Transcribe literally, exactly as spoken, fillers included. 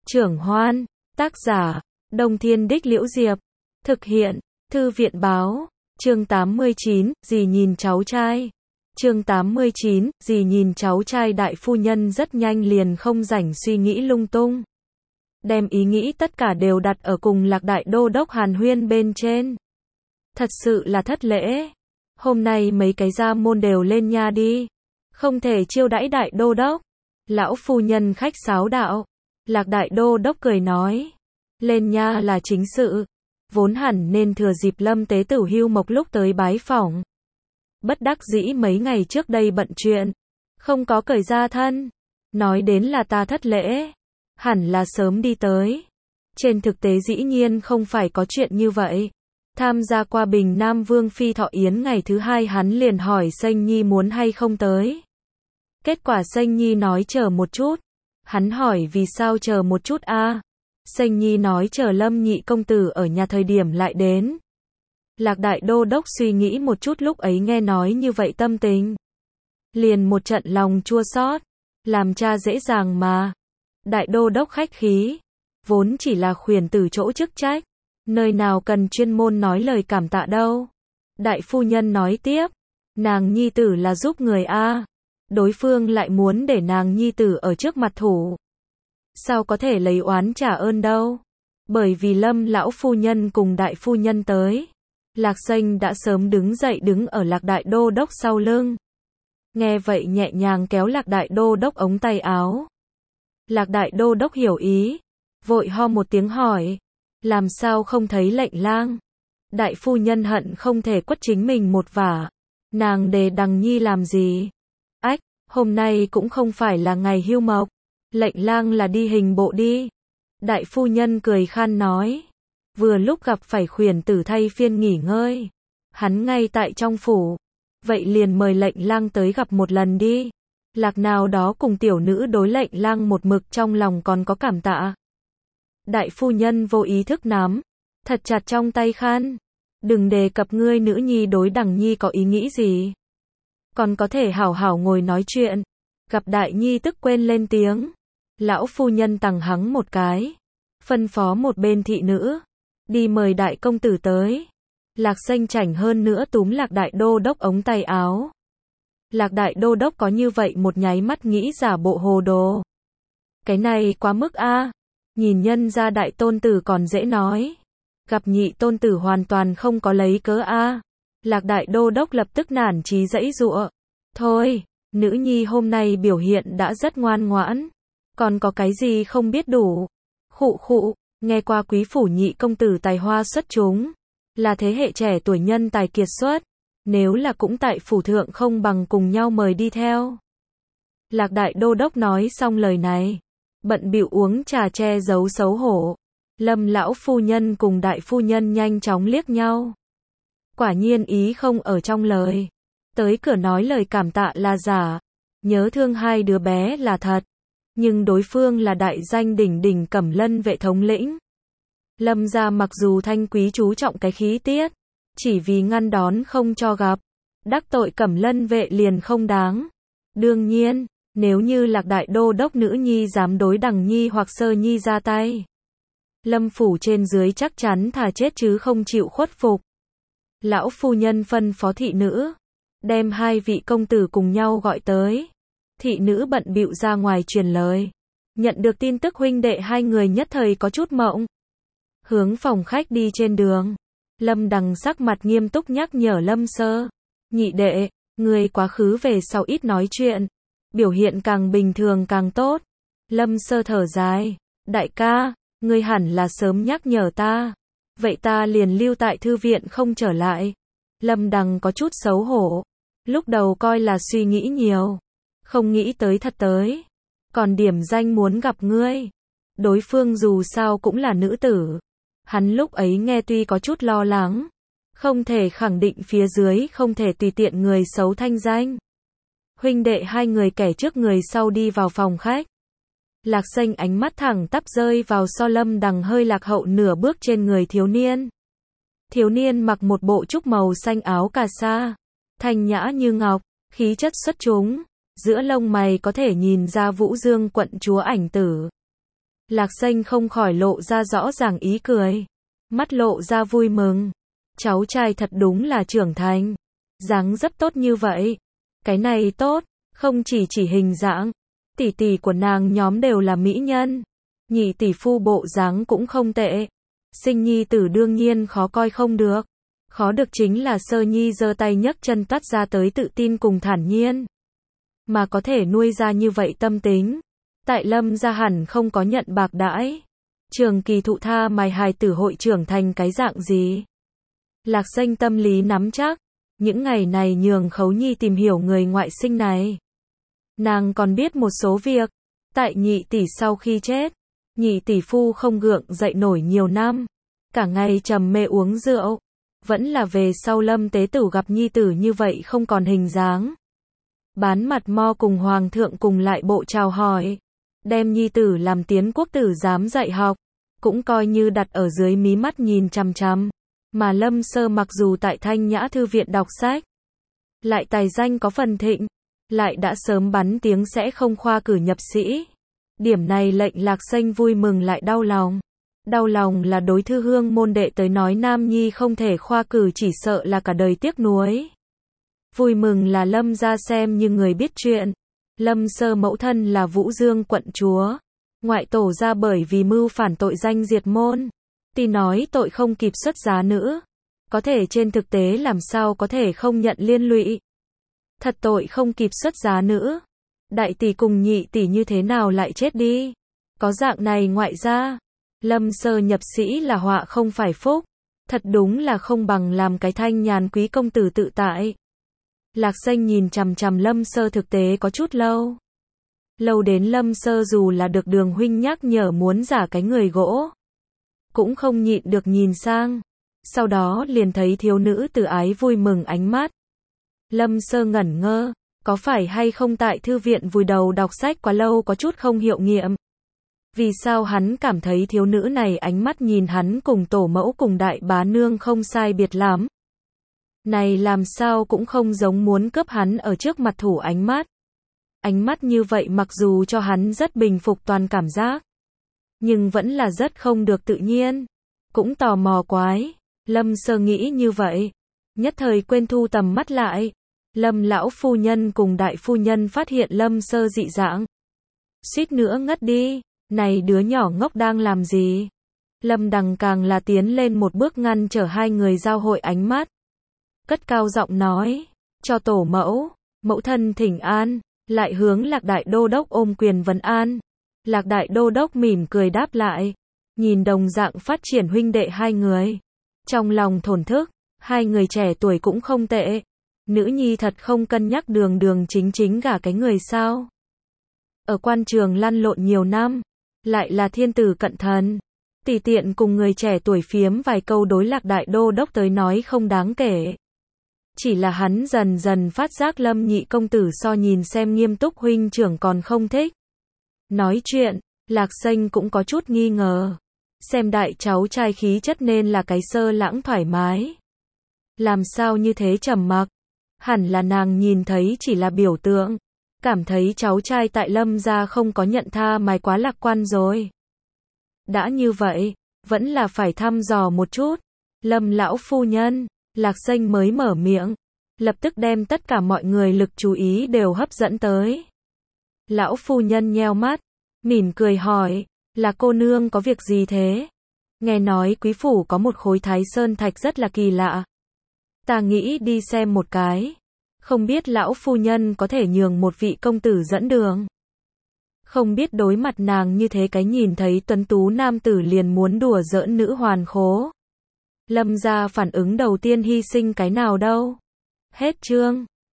Trưởng Hoan, tác giả, Đông Thiên Đích Liễu Diệp, thực hiện, Thư viện Báo, chương tám mươi chín, dì nhìn cháu trai. Chương tám mươi chín, dì nhìn cháu trai. Đại phu nhân rất nhanh liền không rảnh suy nghĩ lung tung. Đem ý nghĩ tất cả đều đặt ở cùng Lạc Đại Đô Đốc hàn huyên bên trên. Thật sự là thất lễ. Hôm nay mấy cái gia môn đều lên nha đi. Không thể chiêu đãi Đại Đô Đốc. Lão phu nhân khách sáo đạo. Lạc Đại Đô Đốc cười nói. Lên nha là chính sự. Vốn hẳn nên thừa dịp Lâm Tế Tử hưu mộc lúc tới bái phỏng. Bất đắc dĩ mấy ngày trước đây bận chuyện. Không có cởi ra thân. Nói đến là ta thất lễ. Hẳn là sớm đi tới. Trên thực tế dĩ nhiên không phải có chuyện như vậy. Tham gia qua Bình Nam Vương Phi thọ yến ngày thứ hai hắn liền hỏi Sanh Nhi muốn hay không tới. Kết quả Sanh Nhi nói chờ một chút. Hắn hỏi vì sao chờ một chút a? À? Sanh Nhi nói chờ Lâm nhị công tử ở nhà thời điểm lại đến. Lạc Đại Đô Đốc suy nghĩ một chút lúc ấy nghe nói như vậy tâm tình. Liền một trận lòng chua xót. Làm cha dễ dàng mà. Đại Đô Đốc khách khí. Vốn chỉ là khuyển tử chỗ chức trách. Nơi nào cần chuyên môn nói lời cảm tạ đâu. Đại phu nhân nói tiếp. Nàng nhi tử là giúp người a. Đối phương lại muốn để nàng nhi tử ở trước mặt thủ. Sao có thể lấy oán trả ơn đâu. Bởi vì Lâm lão phu nhân cùng đại phu nhân tới. Lạc Sanh đã sớm đứng dậy đứng ở Lạc Đại Đô Đốc sau lưng. Nghe vậy nhẹ nhàng kéo Lạc Đại Đô Đốc ống tay áo. Lạc Đại Đô Đốc hiểu ý. Vội ho một tiếng hỏi. Làm sao không thấy lệnh lang? Đại phu nhân hận không thể quất chính mình một vả. Nàng đề Đằng Nhi làm gì? Ách, hôm nay cũng không phải là ngày hưu mộc. Lệnh lang là đi hình bộ đi. Đại phu nhân cười khan nói. Vừa lúc gặp phải khuyển tử thay phiên nghỉ ngơi. Hắn ngay tại trong phủ. Vậy liền mời lệnh lang tới gặp một lần đi. Lạc nào đó cùng tiểu nữ đối lệnh lang một mực trong lòng còn có cảm tạ. Đại phu nhân vô ý thức nắm thật chặt trong tay khăn. Đừng đề cập ngươi nữ nhi đối Đằng Nhi có ý nghĩ gì. Còn có thể hảo hảo ngồi nói chuyện. Gặp đại nhi tức quên lên tiếng. Lão phu nhân tằng hắng một cái. Phân phó một bên thị nữ. Đi mời đại công tử tới. Lạc Sanh chảnh hơn nữa túm Lạc Đại Đô Đốc ống tay áo. Lạc Đại Đô Đốc có như vậy một nháy mắt nghĩ giả bộ hồ đồ. Cái này quá mức a. Nhìn nhân ra đại tôn tử còn dễ nói. Gặp nhị tôn tử hoàn toàn không có lấy cớ a. Lạc Đại Đô Đốc lập tức nản chí giãy giụa. Thôi, nữ nhi hôm nay biểu hiện đã rất ngoan ngoãn. Còn có cái gì không biết đủ. Khụ khụ, nghe qua quý phủ nhị công tử tài hoa xuất chúng. Là thế hệ trẻ tuổi nhân tài kiệt xuất. Nếu là cũng tại phủ thượng không bằng cùng nhau mời đi theo. Lạc Đại Đô Đốc nói xong lời này. Bận bịu uống trà che giấu xấu hổ. Lâm lão phu nhân cùng đại phu nhân nhanh chóng liếc nhau. Quả nhiên ý không ở trong lời. Tới cửa nói lời cảm tạ là giả. Nhớ thương hai đứa bé là thật. Nhưng đối phương là đại danh đỉnh đỉnh Cẩm Lân vệ thống lĩnh. Lâm gia mặc dù thanh quý chú trọng cái khí tiết. Chỉ vì ngăn đón không cho gặp. Đắc tội Cẩm Lân vệ liền không đáng. Đương nhiên, nếu như Lạc Đại Đô Đốc nữ nhi dám đối Đằng Nhi hoặc Sơ Nhi ra tay. Lâm phủ trên dưới chắc chắn thà chết chứ không chịu khuất phục. Lão phu nhân phân phó thị nữ. Đem hai vị công tử cùng nhau gọi tới. Thị nữ bận bịu ra ngoài truyền lời. Nhận được tin tức huynh đệ hai người nhất thời có chút mộng. Hướng phòng khách đi trên đường. Lâm Đằng sắc mặt nghiêm túc nhắc nhở Lâm Sơ. Nhị đệ, người quá khứ về sau ít nói chuyện. Biểu hiện càng bình thường càng tốt. Lâm Sơ thở dài. Đại ca, ngươi hẳn là sớm nhắc nhở ta. Vậy ta liền lưu tại thư viện không trở lại. Lâm Đằng có chút xấu hổ. Lúc đầu coi là suy nghĩ nhiều. Không nghĩ tới thật tới. Còn điểm danh muốn gặp ngươi. Đối phương dù sao cũng là nữ tử. Hắn lúc ấy nghe tuy có chút lo lắng. Không thể khẳng định phía dưới không thể tùy tiện người xấu thanh danh. Huynh đệ hai người kẻ trước người sau đi vào phòng khách. Lạc Sanh ánh mắt thẳng tắp rơi vào so Lâm Đằng hơi lạc hậu nửa bước trên người thiếu niên. Thiếu niên mặc một bộ trúc màu xanh áo cà sa. Thanh nhã như ngọc, khí chất xuất chúng. Giữa lông mày có thể nhìn ra Vũ Dương quận chúa ảnh tử. Lạc Xanh không khỏi lộ ra rõ ràng ý cười. Mắt lộ ra vui mừng. Cháu trai thật đúng là trưởng thành. Dáng dấp tốt như vậy. Cái này tốt, không chỉ chỉ hình dạng. Tỷ tỷ của nàng nhóm đều là mỹ nhân. Nhị tỷ phu bộ dáng cũng không tệ. Sinh nhi tử đương nhiên khó coi không được. Khó được chính là Sơ Nhi giơ tay nhấc chân toát ra tới tự tin cùng thản nhiên. Mà có thể nuôi ra như vậy tâm tính. Tại Lâm gia hẳn không có nhận bạc đãi. Trường Kỳ thụ tha mài hài tử hội trưởng thành cái dạng gì? Lạc Xanh tâm lý nắm chắc. Những ngày này nhường Khấu Nhi tìm hiểu người ngoại sinh này. Nàng còn biết một số việc. Tại nhị tỷ sau khi chết, nhị tỷ phu không gượng dậy nổi nhiều năm. Cả ngày trầm mê uống rượu. Vẫn là về sau Lâm tế tử gặp nhi tử như vậy không còn hình dáng. Bán mặt mo cùng hoàng thượng cùng lại bộ chào hỏi. Đem nhi tử làm tiến quốc tử giám dạy học. Cũng coi như đặt ở dưới mí mắt nhìn chằm chằm. Mà Lâm Sơ mặc dù tại Thanh Nhã Thư viện đọc sách. Lại tài danh có phần thịnh. Lại đã sớm bắn tiếng sẽ không khoa cử nhập sĩ. Điểm này lệnh Lạc Xanh vui mừng lại đau lòng. Đau lòng là đối thư hương môn đệ tới nói nam nhi không thể khoa cử chỉ sợ là cả đời tiếc nuối. Vui mừng là Lâm gia xem như người biết chuyện. Lâm Sơ mẫu thân là Vũ Dương quận chúa. Ngoại tổ ra bởi vì mưu phản tội danh diệt môn. Tuy nói tội không kịp xuất giá nữ. Có thể trên thực tế làm sao có thể không nhận liên lụy. Thật tội không kịp xuất giá nữ. Đại tỷ cùng nhị tỷ như thế nào lại chết đi. Có dạng này ngoại gia. Lâm Sơ nhập sĩ là họa không phải phúc. Thật đúng là không bằng làm cái thanh nhàn quý công tử tự tại. Lạc Xanh nhìn chằm chằm Lâm Sơ thực tế có chút lâu. Lâu đến Lâm Sơ dù là được Đường huynh nhắc nhở muốn giả cái người gỗ. Cũng không nhịn được nhìn sang. Sau đó liền thấy thiếu nữ từ ái vui mừng ánh mắt. Lâm Sơ ngẩn ngơ. Có phải hay không tại thư viện vùi đầu đọc sách quá lâu có chút không hiệu nghiệm. Vì sao hắn cảm thấy thiếu nữ này ánh mắt nhìn hắn cùng tổ mẫu cùng đại bá nương không sai biệt lắm. Này làm sao cũng không giống muốn cướp hắn ở trước mặt thủ ánh mắt. Ánh mắt như vậy mặc dù cho hắn rất bình phục toàn cảm giác. Nhưng vẫn là rất không được tự nhiên. Cũng tò mò quái. Lâm Sơ nghĩ như vậy. Nhất thời quên thu tầm mắt lại. Lâm lão phu nhân cùng đại phu nhân phát hiện Lâm Sơ dị dạng. Suýt nữa ngất đi. Này đứa nhỏ ngốc đang làm gì? Lâm Đằng càng là tiến lên một bước ngăn trở hai người giao hội ánh mắt. Cất cao giọng nói. Cho tổ mẫu. Mẫu thân thỉnh an. Lại hướng Lạc Đại Đô Đốc ôm quyền vấn an. Lạc Đại Đô Đốc mỉm cười đáp lại. Nhìn đồng dạng phát triển huynh đệ hai người. Trong lòng thổn thức. Hai người trẻ tuổi cũng không tệ. Nữ nhi thật không cân nhắc đường đường chính chính gả cái người sao. Ở quan trường lăn lộn nhiều năm. Lại là thiên tử cận thần. Tùy tiện cùng người trẻ tuổi phiếm vài câu đối Lạc Đại Đô Đốc tới nói không đáng kể. Chỉ là hắn dần dần phát giác Lâm nhị công tử so nhìn xem nghiêm túc huynh trưởng còn không thích. Nói chuyện, Lạc Xanh cũng có chút nghi ngờ. Xem đại cháu trai khí chất nên là cái sơ lãng thoải mái. Làm sao như thế trầm mặc? Hẳn là nàng nhìn thấy chỉ là biểu tượng. Cảm thấy cháu trai tại Lâm gia không có nhận tha mài quá lạc quan rồi. Đã như vậy, vẫn là phải thăm dò một chút. Lâm lão phu nhân, Lạc Xanh mới mở miệng. Lập tức đem tất cả mọi người lực chú ý đều hấp dẫn tới. Lão phu nhân nheo mắt, mỉm cười hỏi, là cô nương có việc gì thế? Nghe nói quý phủ có một khối Thái Sơn thạch rất là kỳ lạ. Ta nghĩ đi xem một cái. Không biết lão phu nhân có thể nhường một vị công tử dẫn đường. Không biết đối mặt nàng như thế cái nhìn thấy tuấn tú nam tử liền muốn đùa giỡn nữ hoàn khố. Lâm gia phản ứng đầu tiên hy sinh cái nào đâu. Hết chương.